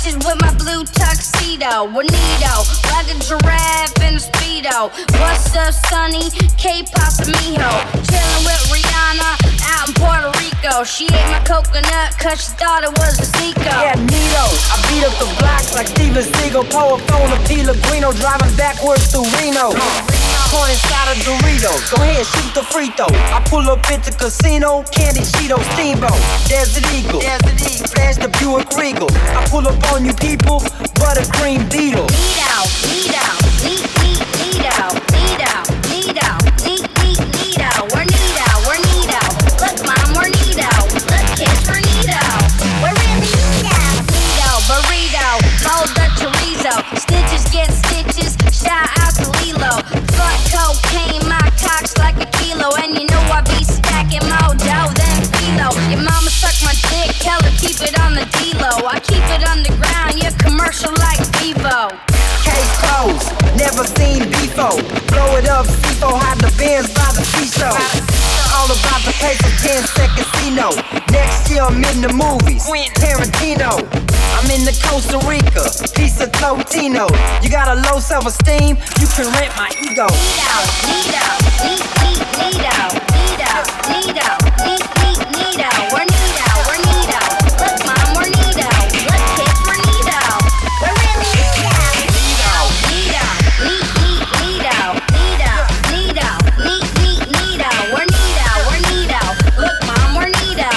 bitches with my blue tuxedo. Bonito, like a giraffe in a speedo. What's up, Sonny? K-Pasta Mijo. Chillin' with Rihanna out in Puerto Rico. She ate my coconut cause she thought it was a Zico. Yeah, Nito, I beat up the block like Steven Seagal. Pour a phone to Pellegrino, driving backwards through Reno. Corn inside a Dorito, go ahead, shoot the free throw. I pull up at the casino, Candy Cheeto, Steamboat, Desert Eagle, flash the Buick Regal. I pull up on you people, buttercream Beetle. Neato, neato, neat, neat, neato, neato, neato, neat, neat, neato. We're neato, we're neato. Look, mom, we're neato. Look, kids, we're neato. We're really neato. Neato, burrito, mold the chorizo. Stitches get stitches, shout out to Lilo. Fuck cocaine, my cock's like a kilo. And you know I be stacking more dough than philo. Your mama suck my dick, tell her keep it on the D-Lo. I keep it underground, you're commercial like Vivo. Case closed, never seen before. Blow it up, C4, hide the Benz by the seashore. All about the paper, 10 seconds, Casino. Next year I'm in the movies, Tarantino. I'm in the Costa Rica, piece of Totino. You got a low self-esteem, you can rent my ego. Neato, neato, neat, neat, neato, neato, neato, neat, neat, neato. We're neato, we're neato. Look, mom, we're neato. Look, kids, we're neato. We're really neato. Neato, neato, neat, neat, neato, neato, neato, neat, neat, neato. We're neato, we're neato. Look, mom, we're neato.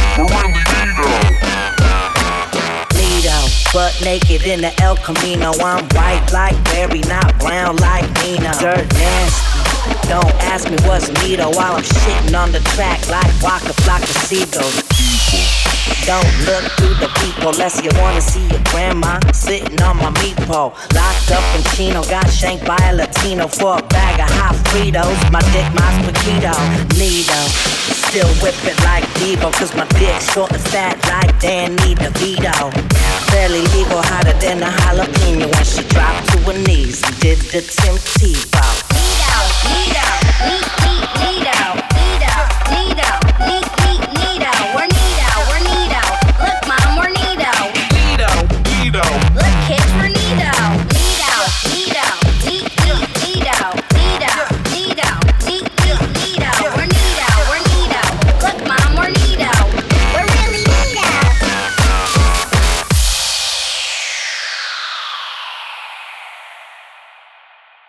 Neato, butt naked in the El Camino. I'm white like Barry, not brown like Nina. Dirt nasty. Don't ask me what's neato while I'm shitting on the track like Waka Flocka Seagulls. Don't look through the peephole unless you wanna see your grandma sitting on my meat pole. Locked up in Chino, got shanked by a Latino for a bag of hot Fritos. My dick, my spaghetti, neato. Still whipping like Devo, cause my dick's short and fat like Danny DeVito. Barely legal, hotter than a jalapeno when she dropped to her knees and did the Tim T.